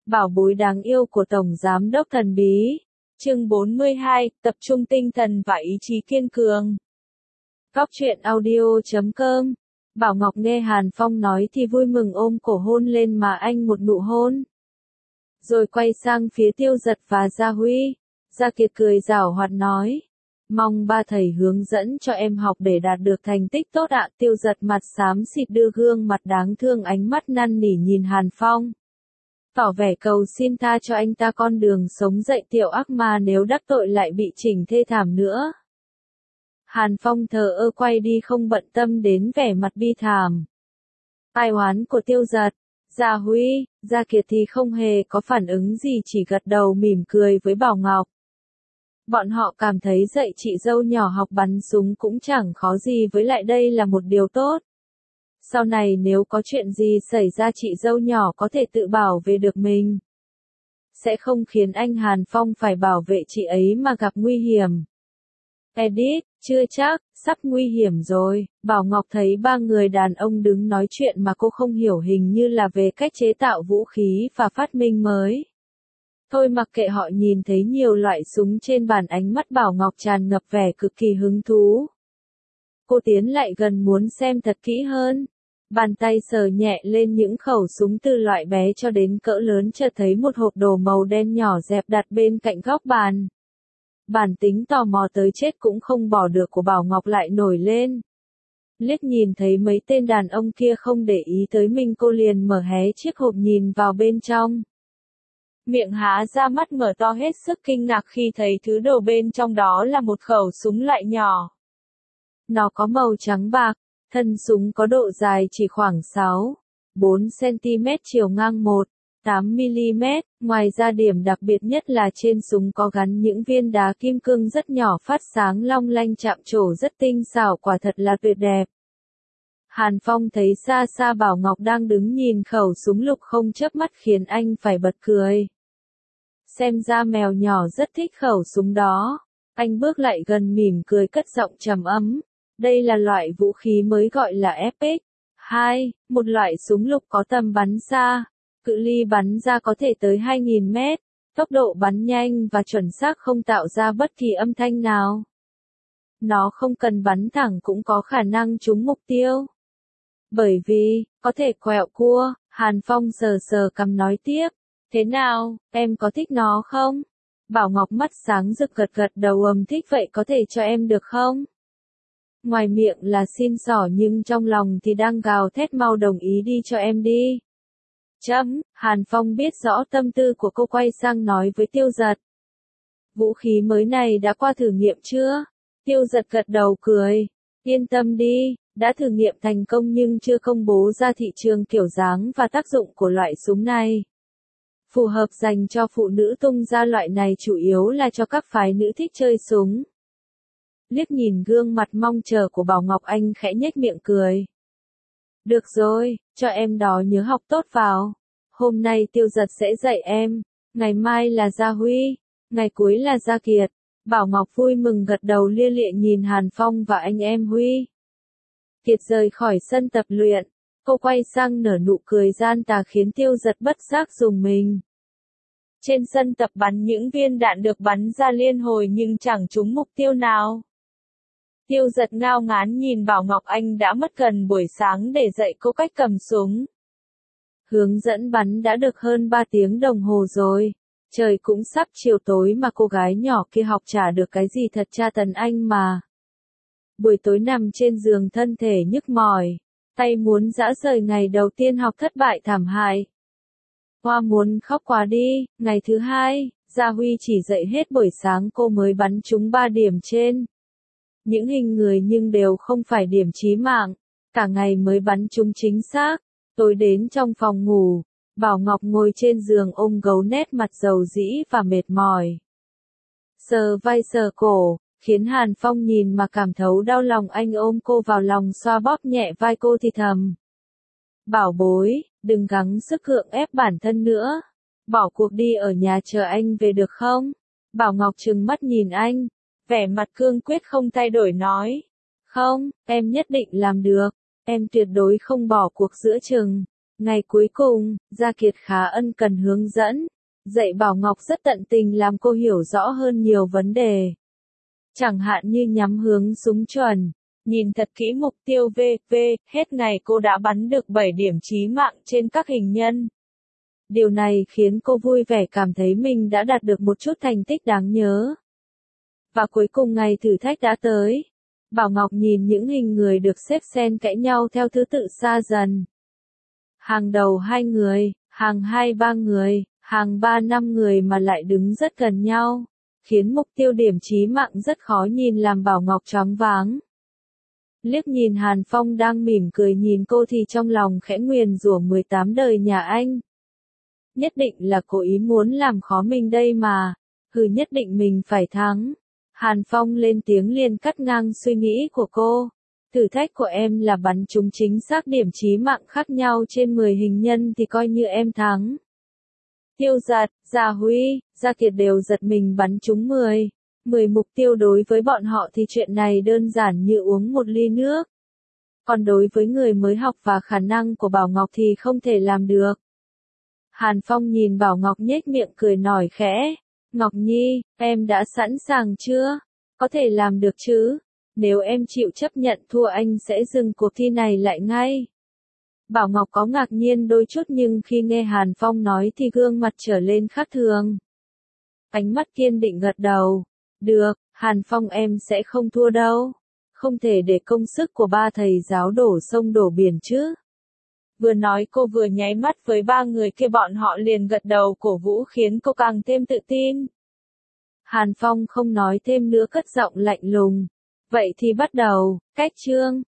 Bảo bối đáng yêu của Tổng Giám đốc thần bí. Chương 42, tập trung tinh thần và ý chí kiên cường. Góc truyện audio.com. Bảo Ngọc nghe Hàn Phong nói thì vui mừng ôm cổ hôn lên mà anh một nụ hôn. Rồi quay sang phía Tiêu Giật và Gia Huy. Gia Kiệt cười giảo hoạt nói. Mong ba thầy hướng dẫn cho em học để đạt được thành tích tốt ạ. Tiêu Giật mặt xám xịt đưa gương mặt đáng thương ánh mắt năn nỉ nhìn Hàn Phong. Tỏ vẻ cầu xin tha cho anh ta con đường sống dậy tiểu ác ma nếu đắc tội lại bị chỉnh thê thảm nữa. Hàn Phong thờ ơ quay đi không bận tâm đến vẻ mặt bi thảm. Ai oán của Tiêu Giật, Gia Huy, Gia Kiệt thì không hề có phản ứng gì chỉ gật đầu mỉm cười với Bảo Ngọc. Bọn họ cảm thấy dạy chị dâu nhỏ học bắn súng cũng chẳng khó gì với lại đây là một điều tốt. Sau này nếu có chuyện gì xảy ra chị dâu nhỏ có thể tự bảo vệ được mình. Sẽ không khiến anh Hàn Phong phải bảo vệ chị ấy mà gặp nguy hiểm. Edit, chưa chắc, sắp nguy hiểm rồi. Bảo Ngọc thấy ba người đàn ông đứng nói chuyện mà cô không hiểu hình như là về cách chế tạo vũ khí và phát minh mới. Thôi mặc kệ họ nhìn thấy nhiều loại súng trên bàn ánh mắt Bảo Ngọc tràn ngập vẻ cực kỳ hứng thú. Cô tiến lại gần muốn xem thật kỹ hơn. Bàn tay sờ nhẹ lên những khẩu súng từ loại bé cho đến cỡ lớn chợt thấy một hộp đồ màu đen nhỏ dẹp đặt bên cạnh góc bàn. Bản tính tò mò tới chết cũng không bỏ được của Bảo Ngọc lại nổi lên. Liếc nhìn thấy mấy tên đàn ông kia không để ý tới mình cô liền mở hé chiếc hộp nhìn vào bên trong. Miệng há ra mắt mở to hết sức kinh ngạc khi thấy thứ đồ bên trong đó là một khẩu súng loại nhỏ. Nó có màu trắng bạc, thân súng có độ dài chỉ khoảng 6-4 cm chiều ngang 1-8 mm, ngoài ra điểm đặc biệt nhất là trên súng có gắn những viên đá kim cương rất nhỏ phát sáng long lanh chạm trổ rất tinh xảo quả thật là tuyệt đẹp. Hàn Phong thấy xa xa Bảo Ngọc đang đứng nhìn khẩu súng lục không chớp mắt khiến anh phải bật cười. Xem ra mèo nhỏ rất thích khẩu súng đó. Anh bước lại gần mỉm cười cất giọng trầm ấm. Đây là loại vũ khí mới gọi là FX2, một loại súng lục có tầm bắn xa. Cự ly bắn ra có thể tới 2.000 mét. Tốc độ bắn nhanh và chuẩn xác không tạo ra bất kỳ âm thanh nào. Nó không cần bắn thẳng cũng có khả năng trúng mục tiêu. Bởi vì, có thể quẹo cua, Hàn Phong sờ sờ cằm nói tiếp. Thế nào, em có thích nó không? Bảo Ngọc mắt sáng rực gật gật đầu thích vậy có thể cho em được không? Ngoài miệng là xin xỏ nhưng trong lòng thì đang gào thét mau đồng ý đi cho em đi. Hàn Phong biết rõ tâm tư của cô quay sang nói với Tiêu Giật. Vũ khí mới này đã qua thử nghiệm chưa? Tiêu Giật gật đầu cười. Yên tâm đi, đã thử nghiệm thành công nhưng chưa công bố ra thị trường kiểu dáng và tác dụng của loại súng này. Phù hợp dành cho phụ nữ tung ra loại này chủ yếu là cho các phái nữ thích chơi súng. Liếc nhìn gương mặt mong chờ của Bảo Ngọc anh khẽ nhếch miệng cười. Được rồi, cho em đó nhớ học tốt vào. Hôm nay Tiêu Giật sẽ dạy em, ngày mai là Gia Huy, ngày cuối là Gia Kiệt. Bảo Ngọc vui mừng gật đầu lia lịa nhìn Hàn Phong và anh em Huy. Kiệt rời khỏi sân tập luyện, cô quay sang nở nụ cười gian tà khiến Tiêu Giật bất giác rùng mình. Trên sân tập bắn những viên đạn được bắn ra liên hồi nhưng chẳng trúng mục tiêu nào. Tiêu Giật ngao ngán nhìn Bảo Ngọc anh đã mất gần buổi sáng để dạy cô cách cầm súng. Hướng dẫn bắn đã được hơn 3 tiếng đồng hồ rồi. Trời cũng sắp chiều tối mà cô gái nhỏ kia học chả được cái gì thật tra tấn anh mà. Buổi tối nằm trên giường thân thể nhức mỏi, tay muốn giã rời ngày đầu tiên học thất bại thảm hại. Hoa muốn khóc quá đi, ngày thứ hai, Gia Huy chỉ dạy hết buổi sáng cô mới bắn trúng 3 điểm trên. Những hình người nhưng đều không phải điểm chí mạng, cả ngày mới bắn trúng chính xác. Tối đến trong phòng ngủ, Bảo Ngọc ngồi trên giường ôm gấu nét mặt dầu dĩ và mệt mỏi. Sờ vai sờ cổ, khiến Hàn Phong nhìn mà cảm thấu đau lòng anh ôm cô vào lòng xoa bóp nhẹ vai cô thì thầm. Bảo bối, đừng gắng sức gượng ép bản thân nữa. Bỏ cuộc đi ở nhà chờ anh về được không? Bảo Ngọc trừng mắt nhìn anh, vẻ mặt cương quyết không thay đổi nói. Không, em nhất định làm được, em tuyệt đối không bỏ cuộc giữa chừng. Ngày cuối cùng, Gia Kiệt khá ân cần hướng dẫn, dạy Bảo Ngọc rất tận tình làm cô hiểu rõ hơn nhiều vấn đề. Chẳng hạn như nhắm hướng súng chuẩn, nhìn thật kỹ mục tiêu v.v. Hết ngày cô đã bắn được 7 điểm chí mạng trên các hình nhân. Điều này khiến cô vui vẻ cảm thấy mình đã đạt được một chút thành tích đáng nhớ. Và cuối cùng ngày thử thách đã tới. Bảo Ngọc nhìn những hình người được xếp xen kẽ nhau theo thứ tự xa dần. Hàng đầu 2 người, hàng 2-3 người, hàng 3-5 người mà lại đứng rất gần nhau, khiến mục tiêu điểm chí mạng rất khó nhìn làm Bảo Ngọc choáng váng. Liếc nhìn Hàn Phong đang mỉm cười nhìn cô thì trong lòng khẽ nguyền rủa 18 đời nhà anh. Nhất định là cố ý muốn làm khó mình đây mà, nhất định mình phải thắng. Hàn Phong lên tiếng liền cắt ngang suy nghĩ của cô. Thử thách của em là bắn trúng chính xác điểm chí mạng khác nhau trên 10 hình nhân thì coi như em thắng. Tiêu Giật, Gia Huy, Gia Kiệt đều giật mình bắn trúng 10 mục tiêu đối với bọn họ thì chuyện này đơn giản như uống một ly nước. Còn đối với người mới học và khả năng của Bảo Ngọc thì không thể làm được. Hàn Phong nhìn Bảo Ngọc nhếch miệng cười nói khẽ. Ngọc Nhi, em đã sẵn sàng chưa? Có thể làm được chứ? Nếu em chịu chấp nhận thua anh sẽ dừng cuộc thi này lại ngay. Bảo Ngọc có ngạc nhiên đôi chút nhưng khi nghe Hàn Phong nói thì gương mặt trở lên khác thường. Ánh mắt kiên định gật đầu. Được, Hàn Phong em sẽ không thua đâu. Không thể để công sức của ba thầy giáo đổ sông đổ biển chứ. Vừa nói cô vừa nháy mắt với 3 người kia bọn họ liền gật đầu cổ vũ khiến cô càng thêm tự tin. Hàn Phong không nói thêm nữa cất giọng lạnh lùng. Vậy thì bắt đầu, cách chương.